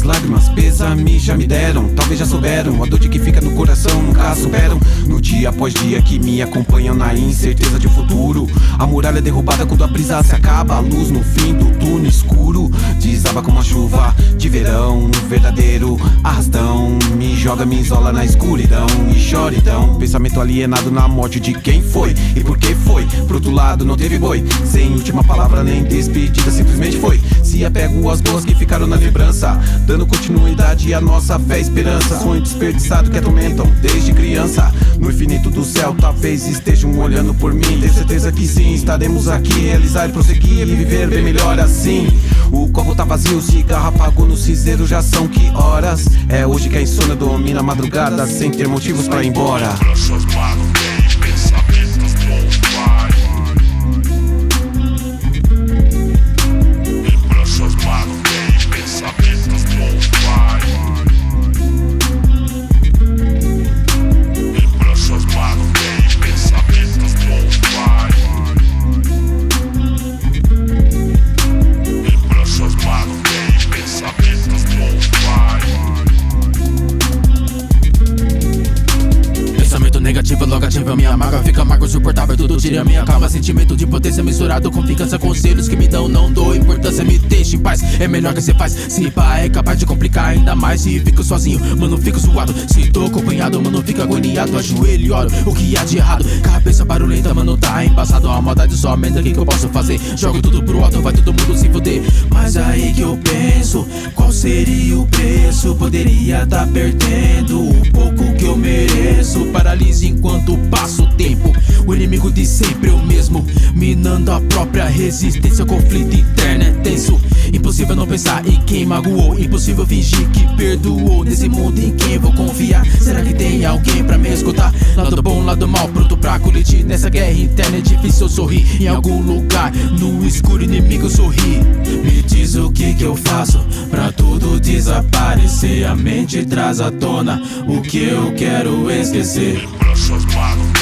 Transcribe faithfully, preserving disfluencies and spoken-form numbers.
lágrimas, pesa-me já me deram. Talvez já souberam, a dor de que fica no coração nunca superam. No dia após dia que me acompanham na incerteza de futuro. A muralha é derrubada quando a brisa se acaba. A luz no fim do túnel escuro desaba como a chuva de verão. Um verdadeiro arrastão me joga, me isola na escuridão e chora então. Pensamento alienado na morte de quem foi e por que foi. Pro outro lado não teve boi, sem última palavra nem despedida, simplesmente foi. Se apego às boas que ficaram na lembrança, dando continuidade à nossa fé e esperança. Sonho desperdiçado que atormentam desde criança. No infinito do céu talvez estejam olhando por mim. Tenho certeza que sim, estaremos aqui, realizar e prosseguir e viver bem melhor assim. O copo tá vazio, o cigarro apagou no cinzeiro, já são que horas? É hoje que a insônia domina a madrugada, sem ter motivos pra ir embora. Negativo, logo ativa minha mágoa, fica amargo, suportável, tudo tira minha calma. Sentimento de potência misturado com confiança, conselhos que me dão, não dou importância, me deixa em paz. É melhor que cê faz, se pá é capaz de complicar ainda mais. Se fico sozinho, mano, fico suado. Se tô acompanhado, mano, fico agoniado. Ajoelho e oro, o que há de errado? Cabeça barulhenta, mano, tá embaçado. A maldade só aumenta, o que que eu posso fazer? Jogo tudo pro alto, vai todo mundo se fuder. Mas aí que eu penso, qual seria o preço? Poderia tá perdendo o pouco que eu mereço. Paralise enquanto passa o tempo, o inimigo de sempre é o mesmo, minando a própria resistência. O conflito interno é tenso, impossível não pensar em quem magoou, impossível fingir que perdoou. Nesse mundo em quem vou confiar? Será que tem alguém pra me escutar? Lado bom, lado mal, pronto pra colidir. Nessa guerra interna é difícil eu sorrir. Em algum lugar, no escuro inimigo sorri. Me diz o que que eu faço pra tudo desaparecer. A mente traz à tona o que eu quero esquecer. Suas manos